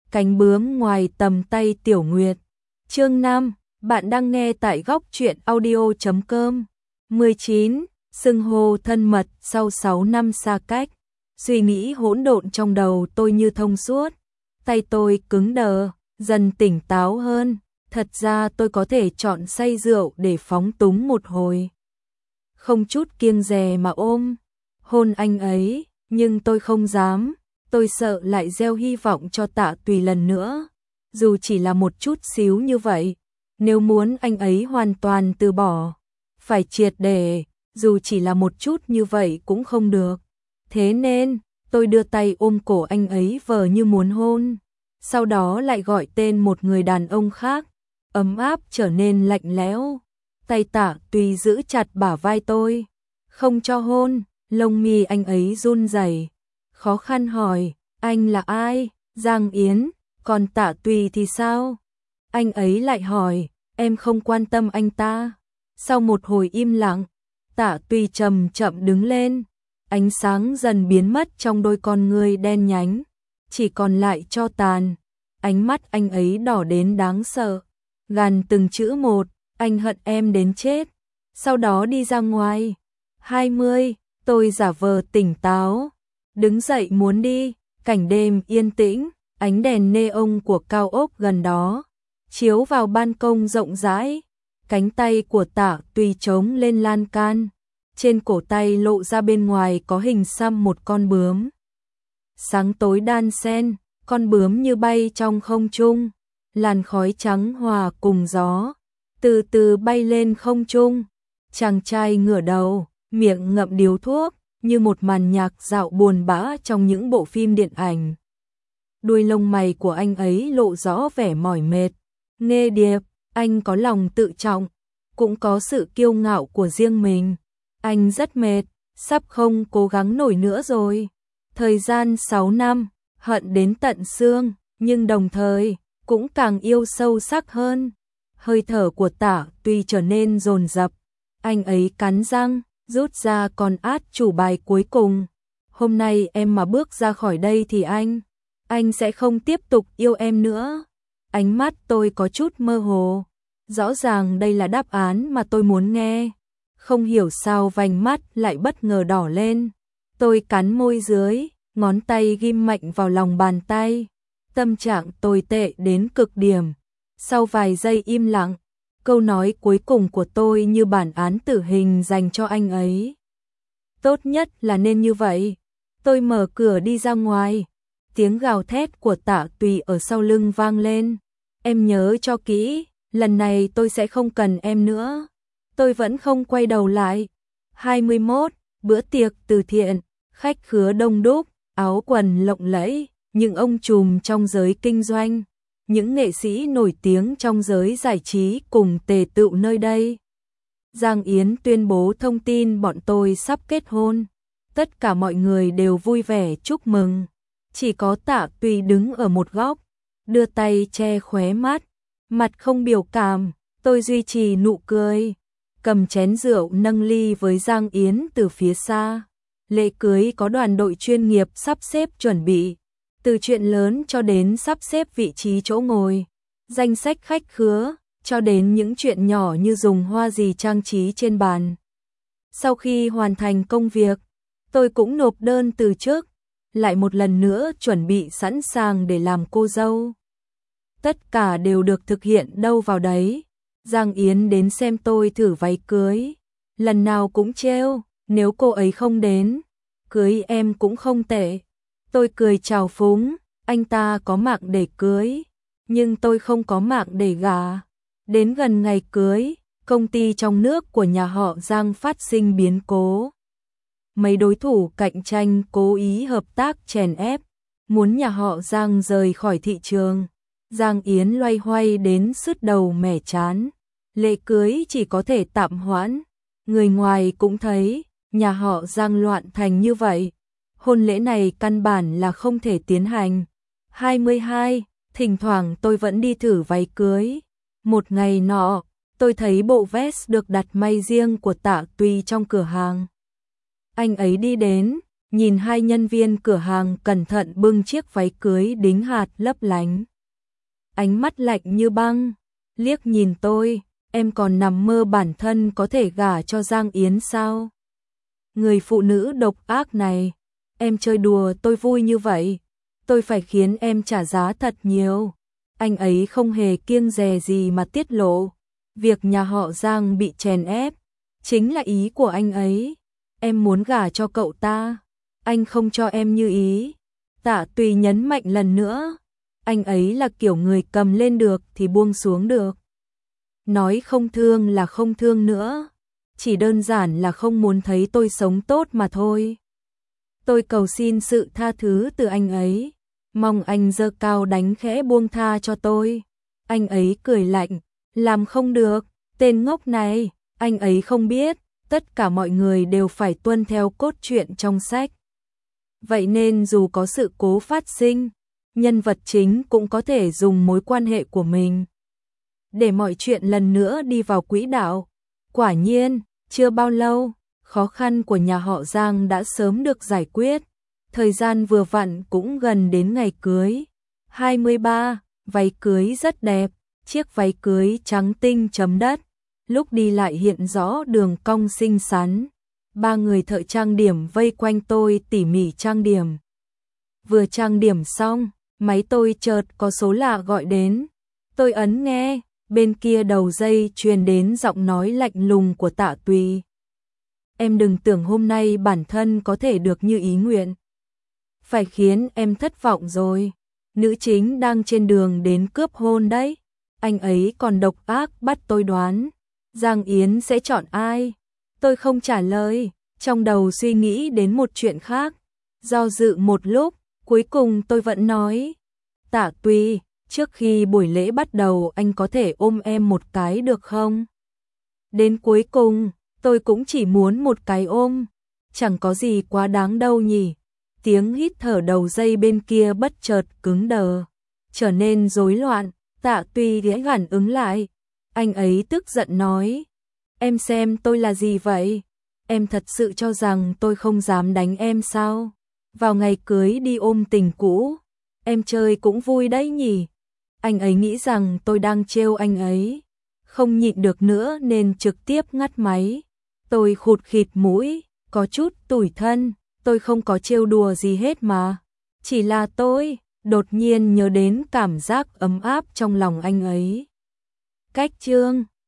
cánh bướm ngoài tầm tay Tiểu Nguyệt. Chương 5, bạn đang nghe tại góc truyện audio.com. 19. Xưng hô thân mật sau 6 năm xa cách. Suy nghĩ hỗn độn trong đầu tôi như thông suốt. Tay tôi cứng đờ, dần tỉnh táo hơn. Thật ra tôi có thể chọn say rượu để phóng túng một hồi. Không chút kiêng dè mà hôn anh ấy, nhưng tôi không dám. Tôi sợ lại gieo hy vọng cho Tạ Tùy lần nữa. Dù chỉ là một chút xíu như vậy. Nếu muốn anh ấy hoàn toàn từ bỏ, phải triệt để, dù chỉ là một chút như vậy cũng không được. Thế nên, tôi đưa tay ôm cổ anh ấy vờ như muốn hôn. Sau đó lại gọi tên một người đàn ông khác. Ấm áp trở nên lạnh lẽo. Tay Tạ Tùy giữ chặt bả vai tôi, không cho hôn. Lông mi anh ấy run rẩy, khó khăn hỏi, anh là ai? Giang Yến. Còn Tạ Tùy thì sao? Anh ấy lại hỏi, em không quan tâm anh ta. Sau một hồi im lặng, Tạ Tùy chậm chậm đứng lên, ánh sáng dần biến mất trong đôi con ngươi đen nhánh, chỉ còn lại tro tàn. Ánh mắt anh ấy đỏ đến đáng sợ, gàn từng chữ một, anh hận em đến chết. Sau đó đi ra ngoài. 20, tôi giả vờ tỉnh táo, đứng dậy muốn đi. Cảnh đêm yên tĩnh, ánh đèn neon của cao ốc gần đó chiếu vào ban công rộng rãi. Cánh tay của Tạ Tùy chống lên lan can, trên cổ tay lộ ra bên ngoài có hình xăm một con bướm. Sáng tối đan xen, con bướm như bay trong không trung, làn khói trắng hòa cùng gió, từ từ bay lên không trung. Chàng trai ngửa đầu, miệng ngậm điếu thuốc, như một màn nhạc dạo buồn bã trong những bộ phim điện ảnh. Đuôi lông mày của anh ấy lộ rõ vẻ mỏi mệt. Nghê điệp, anh có lòng tự trọng, cũng có sự kiêu ngạo của riêng mình. Anh rất mệt, sắp không cố gắng nổi nữa rồi. Thời gian 6 năm, hận đến tận xương, nhưng đồng thời cũng càng yêu sâu sắc hơn. Hơi thở của Tạ Tùy trở nên dồn dập. Anh ấy cắn răng, rút ra con át chủ bài cuối cùng. Hôm nay em mà bước ra khỏi đây thì anh sẽ không tiếp tục yêu em nữa. Ánh mắt tôi có chút mơ hồ. Rõ ràng đây là đáp án mà tôi muốn nghe. Không hiểu sao vành mắt lại bất ngờ đỏ lên. Tôi cắn môi dưới, ngón tay ghim mạnh vào lòng bàn tay. Tâm trạng tồi tệ đến cực điểm. Sau vài giây im lặng, câu nói cuối cùng của tôi như bản án tử hình dành cho anh ấy. Tốt nhất là nên như vậy. Tôi mở cửa đi ra ngoài. Tiếng gào thét của Tạ Tùy ở sau lưng vang lên. Em nhớ cho kỹ, lần này tôi sẽ không cần em nữa. Tôi vẫn không quay đầu lại. 21. Bữa tiệc từ thiện, khách khứa đông đúc, áo quần lộng lẫy, những ông trùm trong giới kinh doanh, những nghệ sĩ nổi tiếng trong giới giải trí cùng tề tựu nơi đây. Giang Yến tuyên bố thông tin bọn tôi sắp kết hôn. Tất cả mọi người đều vui vẻ chúc mừng. Chỉ có Tạ Tùy đứng ở một góc, đưa tay che khóe mắt, mặt không biểu cảm. Tôi duy trì nụ cười, cầm chén rượu nâng ly với Giang Yến từ phía xa. Lễ cưới có đoàn đội chuyên nghiệp sắp xếp chuẩn bị, từ chuyện lớn cho đến sắp xếp vị trí chỗ ngồi, danh sách khách khứa, cho đến những chuyện nhỏ như dùng hoa gì trang trí trên bàn. Sau khi hoàn thành công việc, tôi cũng nộp đơn từ chức, lại một lần nữa chuẩn bị sẵn sàng để làm cô dâu. Tất cả đều được thực hiện đâu vào đấy. Giang Yến đến xem tôi thử váy cưới, lần nào cũng trêu, nếu cô ấy không đến, cưới em cũng không tệ. Tôi cười chào phúng, anh ta có mạng để cưới, nhưng tôi không có mạng để gả. Đến gần ngày cưới, công ty trong nước của nhà họ Giang phát sinh biến cố. Mấy đối thủ cạnh tranh cố ý hợp tác chèn ép, muốn nhà họ Giang rời khỏi thị trường. Giang Yến loay hoay đến sứt đầu mẻ trán. Lễ cưới chỉ có thể tạm hoãn. Người ngoài cũng thấy, nhà họ Giang loạn thành như vậy. Hôn lễ này căn bản là không thể tiến hành. 22. Thỉnh thoảng tôi vẫn đi thử váy cưới. Một ngày nọ, tôi thấy bộ vest được đặt may riêng của Tạ Tùy trong cửa hàng. Anh ấy đi đến, nhìn hai nhân viên cửa hàng cẩn thận bưng chiếc váy cưới đính hạt lấp lánh. Ánh mắt lạnh như băng, liếc nhìn tôi, em còn nằm mơ bản thân có thể gả cho Giang Yến sao? Người phụ nữ độc ác này, em chơi đùa tôi vui như vậy, tôi phải khiến em trả giá thật nhiều. Anh ấy không hề kiêng dè gì mà tiết lộ, việc nhà họ Giang bị chèn ép, chính là ý của anh ấy. Em muốn gả cho cậu ta, anh không cho em như ý. Tạ Tùy nhấn mạnh lần nữa, anh ấy là kiểu người cầm lên được thì buông xuống được. Nói không thương là không thương nữa, chỉ đơn giản là không muốn thấy tôi sống tốt mà thôi. Tôi cầu xin sự tha thứ từ anh ấy, mong anh giơ cao đánh khẽ buông tha cho tôi. Anh ấy cười lạnh, làm không được, tên ngốc này, anh ấy không biết, tất cả mọi người đều phải tuân theo cốt truyện trong sách. Vậy nên dù có sự cố phát sinh, nhân vật chính cũng có thể dùng mối quan hệ của mình để mọi chuyện lần nữa đi vào quỹ đạo. Quả nhiên, chưa bao lâu, khó khăn của nhà họ Giang đã sớm được giải quyết. Thời gian vừa vặn cũng gần đến ngày cưới. 23, váy cưới rất đẹp, chiếc váy cưới trắng tinh chấm đất, lúc đi lại hiện rõ đường cong xinh xắn. Ba người thợ trang điểm vây quanh tôi tỉ mỉ trang điểm. Vừa trang điểm xong, máy tôi chợt có số lạ gọi đến. Tôi ấn nghe, bên kia đầu dây truyền đến giọng nói lạnh lùng của Tạ Tùy. Em đừng tưởng hôm nay bản thân có thể được như ý nguyện. Phải khiến em thất vọng rồi. Nữ chính đang trên đường đến cướp hôn đấy. Anh ấy còn độc ác bắt tôi đoán Giang Yến sẽ chọn ai. Tôi không trả lời, trong đầu suy nghĩ đến một chuyện khác. Do dự một lúc, cuối cùng tôi vẫn nói. Tạ Tùy, trước khi buổi lễ bắt đầu anh có thể ôm em một cái được không? Đến cuối cùng, tôi cũng chỉ muốn một cái ôm. Chẳng có gì quá đáng đâu nhỉ. Tiếng hít thở đầu dây bên kia bất chợt cứng đờ, trở nên rối loạn. Tạ Tùy ghé gẳng ứng lại. Anh ấy tức giận nói. Em xem tôi là gì vậy? Em thật sự cho rằng tôi không dám đánh em sao? Vào ngày cưới đi ôm tình cũ, em chơi cũng vui đấy nhỉ? Anh ấy nghĩ rằng tôi đang trêu anh ấy. Không nhịn được nữa nên trực tiếp ngắt máy. Tôi khụt khịt mũi, có chút tủi thân. Tôi không có trêu đùa gì hết mà. Chỉ là tôi đột nhiên nhớ đến cảm giác ấm áp trong lòng anh ấy. Cách chương